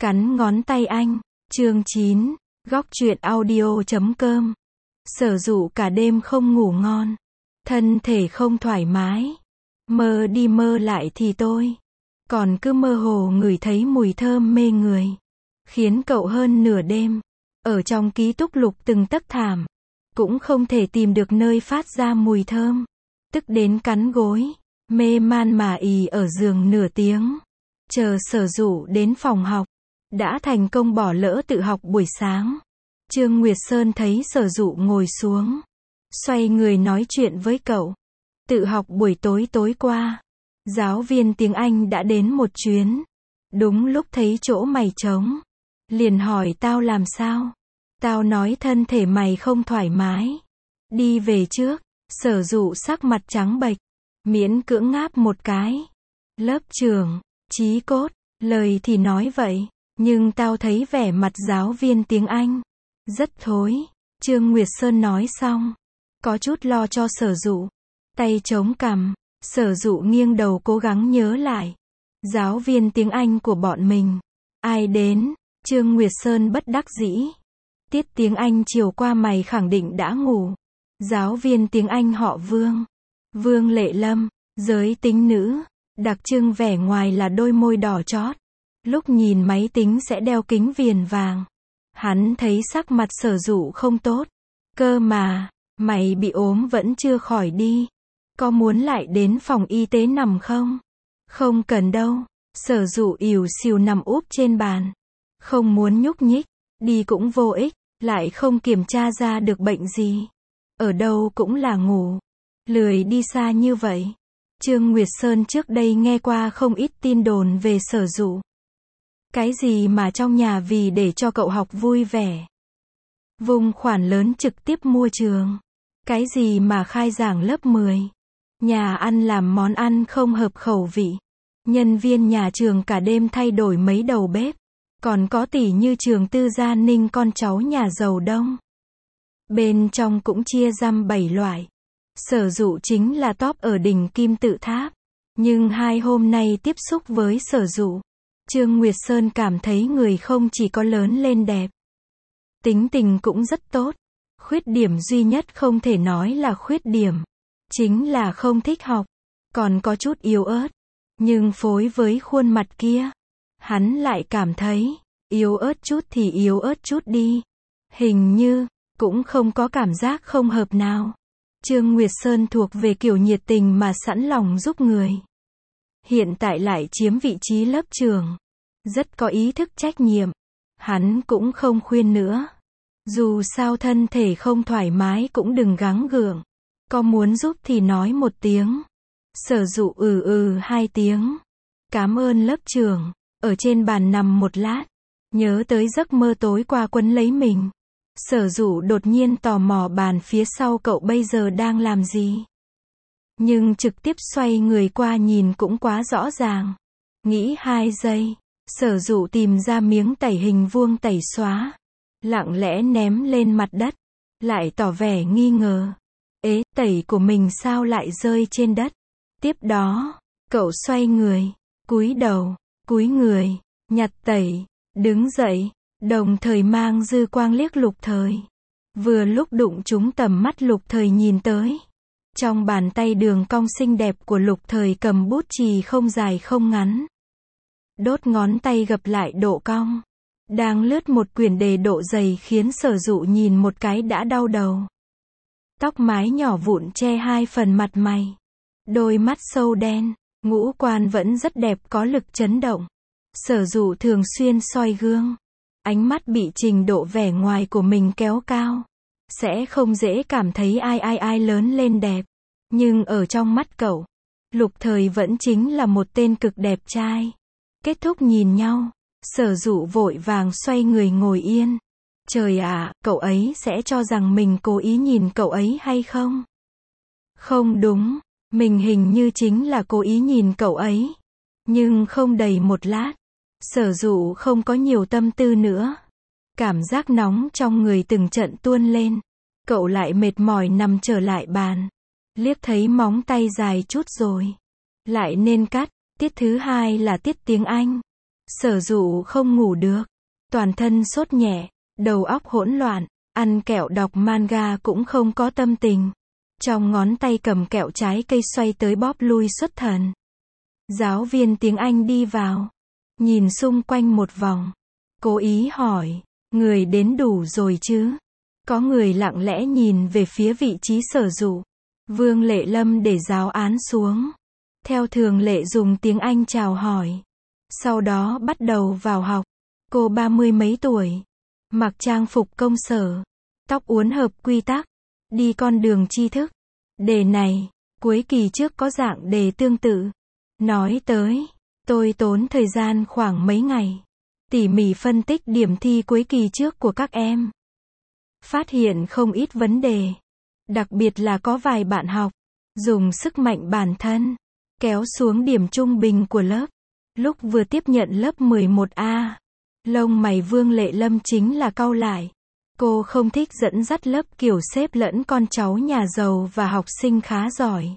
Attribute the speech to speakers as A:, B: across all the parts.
A: Cắn ngón tay anh. Chương 9. Góc truyện audio.com. Sở Dụ cả đêm không ngủ ngon. Thân thể không thoải mái. Mơ đi mơ lại thì tôi còn cứ mơ hồ ngửi thấy mùi thơm mê người. Khiến cậu hơn nửa đêm. Ở trong ký túc lục từng tấc thảm. Cũng không thể tìm được nơi phát ra mùi thơm. Tức đến cắn gối. Mê man mà ì ở giường nửa tiếng. Chờ Sở Dụ đến phòng học. Đã thành công bỏ lỡ tự học buổi sáng. Trương Nguyệt Sơn thấy Sở Dụ ngồi xuống. Xoay người nói chuyện với cậu. Tự học buổi tối tối qua. Giáo viên tiếng Anh đã đến một chuyến. Đúng lúc thấy chỗ mày trống. Liền hỏi tao làm sao. Tao nói thân thể mày không thoải mái. Đi về trước. Sở Dụ sắc mặt trắng bệch. Miễn cưỡng ngáp một cái. Lớp trưởng, chí cốt, lời thì nói vậy. Nhưng tao thấy vẻ mặt giáo viên tiếng Anh rất thối. Trương Nguyệt Sơn nói xong. Có chút lo cho Sở Dụ. Tay chống cằm. Sở Dụ nghiêng đầu cố gắng nhớ lại. Giáo viên tiếng Anh của bọn mình. Ai đến? Trương Nguyệt Sơn bất đắc dĩ. Tiết tiếng Anh chiều qua mày khẳng định đã ngủ. Giáo viên tiếng Anh họ Vương. Vương Lệ Lâm. Giới tính nữ. Đặc trưng vẻ ngoài là đôi môi đỏ chót. Lúc nhìn máy tính sẽ đeo kính viền vàng. Hắn thấy sắc mặt Sở Dụ không tốt. Cơ mà, mày bị ốm vẫn chưa khỏi đi. Có muốn lại đến phòng y tế nằm không? Không cần đâu. Sở Dụ ỉu xìu nằm úp trên bàn. Không muốn nhúc nhích. Đi cũng vô ích. Lại không kiểm tra ra được bệnh gì. Ở đâu cũng là ngủ. Lười đi xa như vậy. Trương Nguyệt Sơn trước đây nghe qua không ít tin đồn về Sở Dụ. Cái gì mà trong nhà vì để cho cậu học vui vẻ. Vùng khoản lớn trực tiếp mua trường. Cái gì mà khai giảng lớp 10. Nhà ăn làm món ăn không hợp khẩu vị. Nhân viên nhà trường cả đêm thay đổi mấy đầu bếp. Còn có tỷ như trường Tư Gia Ninh con cháu nhà giàu đông. Bên trong cũng chia răm 7 loại. Sở Dụ chính là top ở đỉnh kim tự tháp. Nhưng 2 hôm nay tiếp xúc với Sở Dụ. Trương Nguyệt Sơn cảm thấy người không chỉ có lớn lên đẹp. Tính tình cũng rất tốt. Khuyết điểm duy nhất không thể nói là khuyết điểm. Chính là không thích học. Còn có chút yếu ớt. Nhưng phối với khuôn mặt kia. Hắn lại cảm thấy, yếu ớt chút thì yếu ớt chút đi. Hình như, cũng không có cảm giác không hợp nào. Trương Nguyệt Sơn thuộc về kiểu nhiệt tình mà sẵn lòng giúp người. Hiện tại lại chiếm vị trí lớp trưởng. Rất có ý thức trách nhiệm. Hắn cũng không khuyên nữa. Dù sao thân thể không thoải mái cũng đừng gắng gượng. Có muốn giúp thì nói một tiếng. Sở Dụ 2 tiếng. Cảm ơn lớp trưởng. Ở trên bàn nằm một lát. Nhớ tới giấc mơ tối qua quấn lấy mình. Sở Dụ đột nhiên tò mò bàn phía sau cậu bây giờ đang làm gì. Nhưng trực tiếp xoay người qua nhìn cũng quá rõ ràng. Nghĩ 2 giây. Sở Dụ tìm ra miếng tẩy hình vuông tẩy xóa. Lặng lẽ ném lên mặt đất. Lại tỏ vẻ nghi ngờ. Ế, tẩy của mình sao lại rơi trên đất. Tiếp đó, cậu xoay người. Cúi đầu, cúi người, nhặt tẩy, đứng dậy. Đồng thời mang dư quang liếc Lục Thời. Vừa lúc đụng trúng tầm mắt Lục Thời nhìn tới. Trong bàn tay đường cong xinh đẹp của Lục Thời cầm bút chì không dài không ngắn. Đốt ngón tay gập lại độ cong. Đang lướt một quyển đề độ dày khiến Sở Dụ nhìn một cái đã đau đầu. Tóc mái nhỏ vụn che 2 phần mặt mày. Đôi mắt sâu đen. Ngũ quan vẫn rất đẹp có lực chấn động. Sở Dụ thường xuyên soi gương. Ánh mắt bị trình độ vẻ ngoài của mình kéo cao. Sẽ không dễ cảm thấy ai lớn lên đẹp. Nhưng ở trong mắt cậu, Lục Thời vẫn chính là một tên cực đẹp trai. Kết thúc nhìn nhau. Sở Dụ vội vàng xoay người ngồi yên. Trời ạ, cậu ấy sẽ cho rằng mình cố ý nhìn cậu ấy hay không? Không đúng. Mình hình như chính là cố ý nhìn cậu ấy. Nhưng không đầy một lát. Sở Dụ không có nhiều tâm tư nữa. Cảm giác nóng trong người từng trận tuôn lên. Cậu lại mệt mỏi nằm trở lại bàn. Liếc thấy móng tay dài chút rồi. Lại nên cắt. Tiết thứ 2 là tiết tiếng Anh. Sở Dụ không ngủ được, toàn thân sốt nhẹ, đầu óc hỗn loạn, ăn kẹo đọc manga cũng không có tâm tình. Trong ngón tay cầm kẹo trái cây xoay tới bóp lui xuất thần. Giáo viên tiếng Anh đi vào, nhìn xung quanh một vòng, cố ý hỏi, người đến đủ rồi chứ? Có người lặng lẽ nhìn về phía vị trí Sở Dụ. Vương Lệ Lâm để giáo án xuống, theo thường lệ dùng tiếng Anh chào hỏi. Sau đó bắt đầu vào học. Cô 30 mấy tuổi, mặc trang phục công sở, tóc uốn hợp quy tắc, đi con đường tri thức. Đề này, cuối kỳ trước có dạng đề tương tự. Nói tới, tôi tốn thời gian khoảng mấy ngày, tỉ mỉ phân tích điểm thi cuối kỳ trước của các em. Phát hiện không ít vấn đề. Đặc biệt là có vài bạn học, dùng sức mạnh bản thân, kéo xuống điểm trung bình của lớp. Lúc vừa tiếp nhận lớp 11A, lông mày Vương Lệ Lâm chính là cau lại. Cô không thích dẫn dắt lớp kiểu xếp lẫn con cháu nhà giàu và học sinh khá giỏi.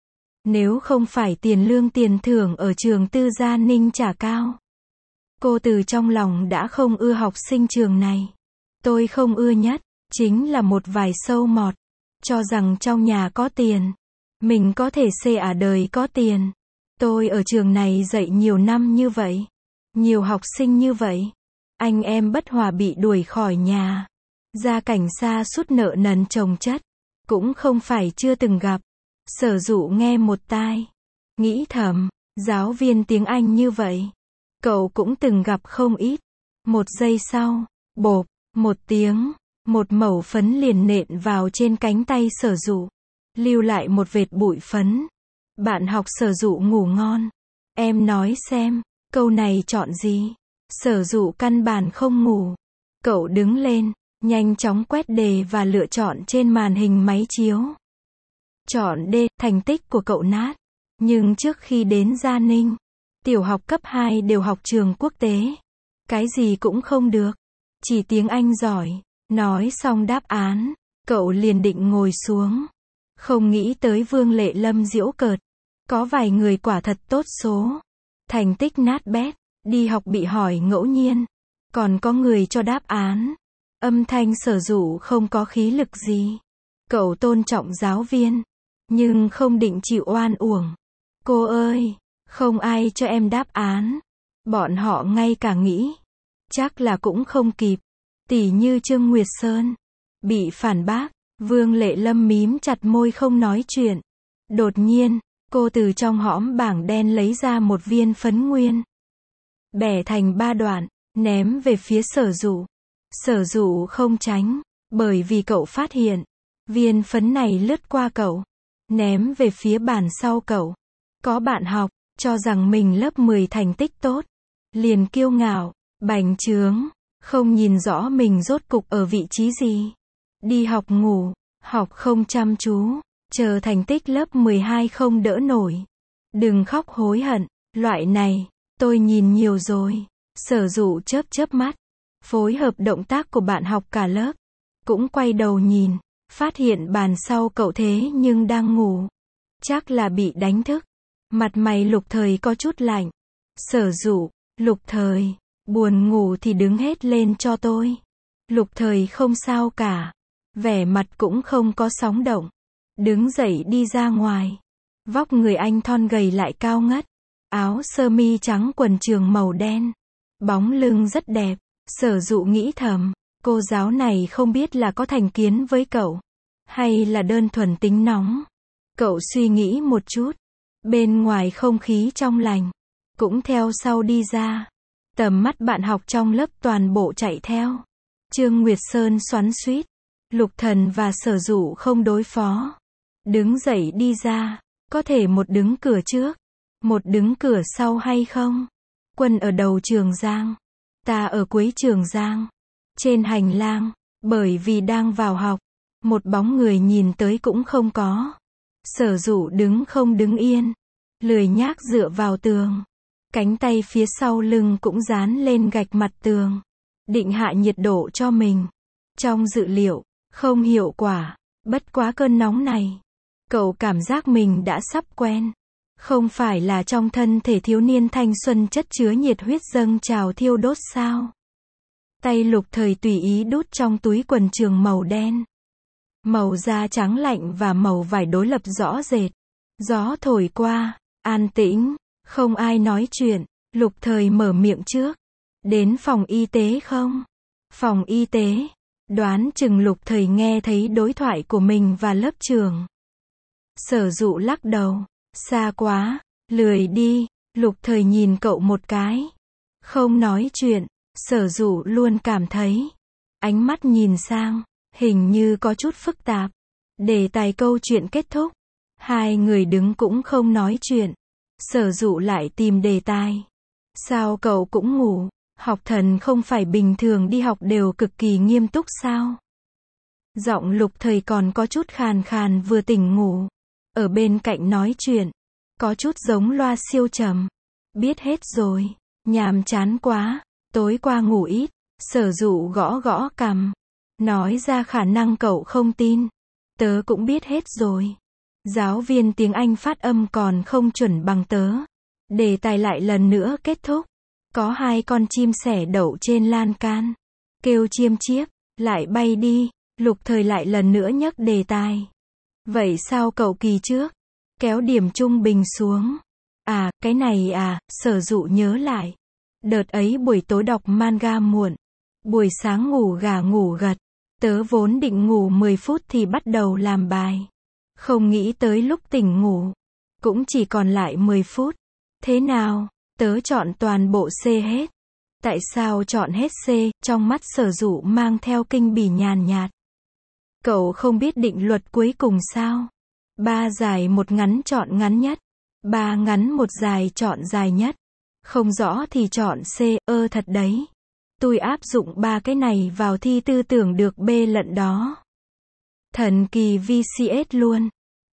A: Nếu không phải tiền lương tiền thưởng ở trường tư Gia Ninh trả cao, cô từ trong lòng đã không ưa học sinh trường này. Tôi không ưa nhất, chính là một vài sâu mọt, cho rằng trong nhà có tiền, mình có thể xê đời có tiền. Tôi ở trường này dạy nhiều năm như vậy, nhiều học sinh như vậy, anh em bất hòa bị đuổi khỏi nhà, gia cảnh xa sút nợ nần chồng chất, cũng không phải chưa từng gặp. Sở Dụ nghe một tai, nghĩ thầm, giáo viên tiếng Anh như vậy, cậu cũng từng gặp không ít. Một giây sau, bộp, một tiếng, một mẩu phấn liền nện vào trên cánh tay Sở Dụ, lưu lại một vệt bụi phấn. Bạn học Sở Dụ ngủ ngon. Em nói xem, câu này chọn gì? Sở Dụ căn bản không ngủ. Cậu đứng lên, nhanh chóng quét đề và lựa chọn trên màn hình máy chiếu. Chọn D, thành tích của cậu nát. Nhưng trước khi đến Gia Ninh, tiểu học cấp 2 đều học trường quốc tế. Cái gì cũng không được, chỉ tiếng Anh giỏi. Nói xong đáp án, cậu liền định ngồi xuống. Không nghĩ tới Vương Lệ Lâm giễu cợt. Có vài người quả thật tốt số, thành tích nát bét, đi học bị hỏi ngẫu nhiên. Còn có người cho đáp án. Âm thanh Sở Dụ không có khí lực gì. Cậu tôn trọng giáo viên, nhưng không định chịu oan uổng. Cô ơi, không ai cho em đáp án. Bọn họ ngay cả nghĩ, chắc là cũng không kịp. Tỉ như Trương Nguyệt Sơn, bị phản bác. Vương Lệ Lâm mím chặt môi không nói chuyện. Đột nhiên, cô từ trong hõm bảng đen lấy ra một viên phấn nguyên, bẻ thành 3 đoạn, ném về phía Sở Dụ. Sở Dụ không tránh, bởi vì cậu phát hiện, viên phấn này lướt qua cậu, ném về phía bàn sau cậu. Có bạn học, cho rằng mình lớp 10 thành tích tốt, liền kiêu ngạo, bành trướng, không nhìn rõ mình rốt cục ở vị trí gì. Đi học ngủ, học không chăm chú, chờ thành tích lớp 12 không đỡ nổi. Đừng khóc hối hận, loại này, tôi nhìn nhiều rồi. Sở Dụ chớp chớp mắt, phối hợp động tác của bạn học cả lớp. Cũng quay đầu nhìn, phát hiện bàn sau cậu thế nhưng đang ngủ. Chắc là bị đánh thức. Mặt mày Lục Thời có chút lạnh. Sở Dụ, Lục Thời, buồn ngủ thì đứng hết lên cho tôi. Lục Thời không sao cả, vẻ mặt cũng không có sóng động. Đứng dậy đi ra ngoài. Vóc người anh thon gầy lại cao ngất. Áo sơ mi trắng quần trường màu đen. Bóng lưng rất đẹp. Sở Dụ nghĩ thầm, cô giáo này không biết là có thành kiến với cậu, hay là đơn thuần tính nóng. Cậu suy nghĩ một chút. Bên ngoài không khí trong lành, cũng theo sau đi ra. Tầm mắt bạn học trong lớp toàn bộ chạy theo. Trương Nguyệt Sơn xoắn xuýt. Lục Thần và Sở Dụ không đối phó. Đứng dậy đi ra. Có thể một đứng cửa trước, một đứng cửa sau hay không? Quân ở đầu Trường Giang, ta ở cuối Trường Giang. Trên hành lang, bởi vì đang vào học, một bóng người nhìn tới cũng không có. Sở Dụ đứng không đứng yên, lười nhác dựa vào tường. Cánh tay phía sau lưng cũng dán lên gạch mặt tường. Định hạ nhiệt độ cho mình. Trong dự liệu, không hiệu quả. Bất quá cơn nóng này, cậu cảm giác mình đã sắp quen. Không phải là trong thân thể thiếu niên thanh xuân chất chứa nhiệt huyết dâng trào thiêu đốt sao? Tay Lục Thời tùy ý đút trong túi quần trường màu đen. Màu da trắng lạnh và màu vải đối lập rõ rệt. Gió thổi qua, an tĩnh, không ai nói chuyện. Lục Thời mở miệng trước. Đến phòng y tế không? Phòng y tế. Đoán chừng Lục Thời nghe thấy đối thoại của mình và lớp trưởng. Sở Dụ lắc đầu. Xa quá, lười đi. Lục Thời nhìn cậu một cái. Không nói chuyện. Sở Dụ luôn cảm thấy. Ánh mắt nhìn sang. Hình như có chút phức tạp. Đề tài câu chuyện kết thúc. Hai người đứng cũng không nói chuyện. Sở Dụ lại tìm đề tài. Sao cậu cũng ngủ? Học thần không phải bình thường đi học đều cực kỳ nghiêm túc sao? Giọng Lục Thời còn có chút khàn khàn vừa tỉnh ngủ. Ở bên cạnh nói chuyện. Có chút giống loa siêu trầm. Biết hết rồi. Nhàm chán quá. Tối qua ngủ ít. Sở Dụ gõ gõ cằm. Nói ra khả năng cậu không tin. Tớ cũng biết hết rồi. Giáo viên tiếng Anh phát âm còn không chuẩn bằng tớ. Đề tài lại lần nữa kết thúc. Có hai con chim sẻ đậu trên lan can. Kêu chiêm chiếp. Lại bay đi. Lục Thời lại lần nữa nhắc đề tài. Vậy sao cậu kỳ trước? Kéo điểm trung bình xuống. À, cái này à, Sở Dụ nhớ lại. Đợt ấy buổi tối đọc manga muộn. Buổi sáng ngủ gà ngủ gật. Tớ vốn định ngủ 10 phút thì bắt đầu làm bài. Không nghĩ tới lúc tỉnh ngủ. Cũng chỉ còn lại 10 phút. Thế nào? Tớ chọn toàn bộ C hết. Tại sao chọn hết C? Trong mắt Sở Dụ mang theo kinh bỉ nhàn nhạt. Cậu không biết định luật cuối cùng sao? 3 dài 1 ngắn chọn ngắn nhất. 3 ngắn 1 dài chọn dài nhất. Không rõ thì chọn C, thật đấy. Tôi áp dụng 3 cái này vào thi tư tưởng được B lận đó. Thần kỳ VCS luôn.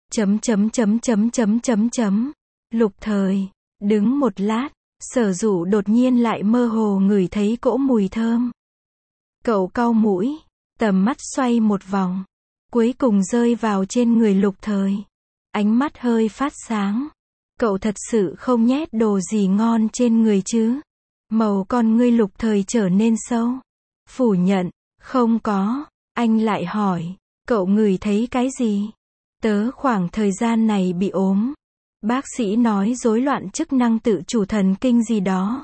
A: Lục Thời. Đứng một lát. Sở Dụ đột nhiên lại mơ hồ ngửi thấy cỗ mùi thơm. Cậu cau mũi. Tầm mắt xoay một vòng. Cuối cùng rơi vào trên người Lục Thời. Ánh mắt hơi phát sáng. Cậu thật sự không nhét đồ gì ngon trên người chứ? Màu con ngươi Lục Thời trở nên sâu. Phủ nhận. Không có. Anh lại hỏi. Cậu ngửi thấy cái gì? Tớ khoảng thời gian này bị ốm. Bác sĩ nói rối loạn chức năng tự chủ thần kinh gì đó.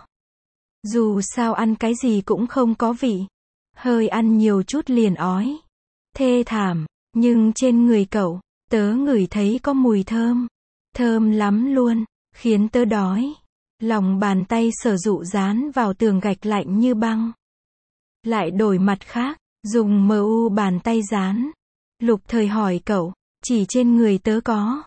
A: Dù sao ăn cái gì cũng không có vị. Hơi ăn nhiều chút liền ói. Thê thảm. Nhưng trên người cậu, tớ ngửi thấy có mùi thơm. Thơm lắm luôn. Khiến tớ đói. Lòng bàn tay Sở Dụ dán vào tường gạch lạnh như băng. Lại đổi mặt khác. Dùng MU bàn tay dán. Lục Thời hỏi cậu. Chỉ trên người tớ có.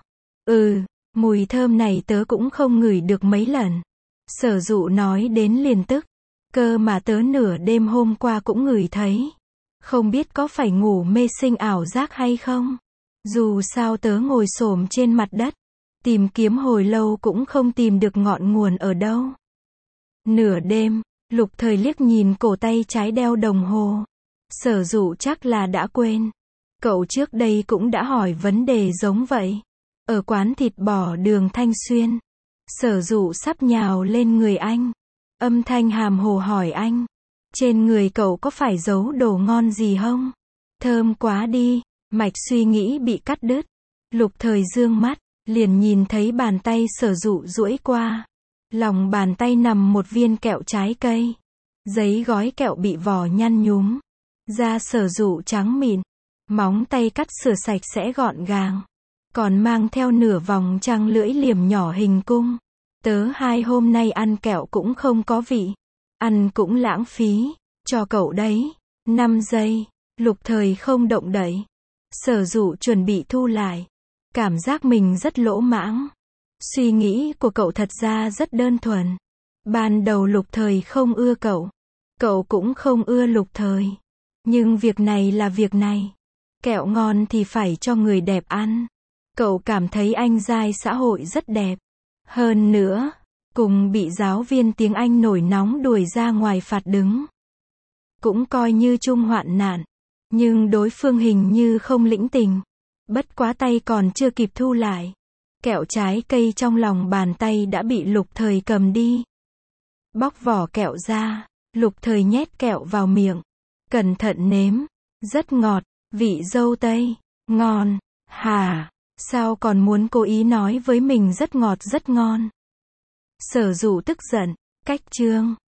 A: Mùi thơm này tớ cũng không ngửi được mấy lần. Sở Dụ nói đến liền tức. Cơ mà tớ nửa đêm hôm qua cũng ngửi thấy. Không biết có phải ngủ mê sinh ảo giác hay không? Dù sao tớ ngồi xổm trên mặt đất. Tìm kiếm hồi lâu cũng không tìm được ngọn nguồn ở đâu. Nửa đêm, Lục Thời liếc nhìn cổ tay trái đeo đồng hồ. Sở Dụ chắc là đã quên. Cậu trước đây cũng đã hỏi vấn đề giống vậy. Ở quán thịt bò đường Thanh Xuyên. Sở Dụ sắp nhào lên người anh. Âm thanh hàm hồ hỏi anh. Trên người cậu có phải giấu đồ ngon gì không? Thơm quá đi. Mạch suy nghĩ bị cắt đứt. Lục Thời dương mắt. Liền nhìn thấy bàn tay Sở Dụ duỗi qua. Lòng bàn tay nằm một viên kẹo trái cây. Giấy gói kẹo bị vỏ nhăn nhúm. Da Sở Dụ trắng mịn. Móng tay cắt sửa sạch sẽ gọn gàng. Còn mang theo nửa vòng trăng lưỡi liềm nhỏ hình cung. Tớ 2 hôm nay ăn kẹo cũng không có vị. Ăn cũng lãng phí. Cho cậu đấy. 5 giây. Lục Thời không động đậy. Sở Dụ chuẩn bị thu lại. Cảm giác mình rất lỗ mãng. Suy nghĩ của cậu thật ra rất đơn thuần. Ban đầu Lục Thời không ưa cậu. Cậu cũng không ưa Lục Thời. Nhưng việc này là việc này. Kẹo ngon thì phải cho người đẹp ăn. Cậu cảm thấy anh giai xã hội rất đẹp. Hơn nữa, cùng bị giáo viên tiếng Anh nổi nóng đuổi ra ngoài phạt đứng. Cũng coi như chung hoạn nạn. Nhưng đối phương hình như không lĩnh tình. Bất quá tay còn chưa kịp thu lại. Kẹo trái cây trong lòng bàn tay đã bị Lục Thời cầm đi. Bóc vỏ kẹo ra, Lục Thời nhét kẹo vào miệng. Cẩn thận nếm. Rất ngọt, vị dâu tây. Ngon. Hả? Sao còn muốn cố ý nói với mình rất ngọt rất ngon? Sở Dụ tức giận. Cách chương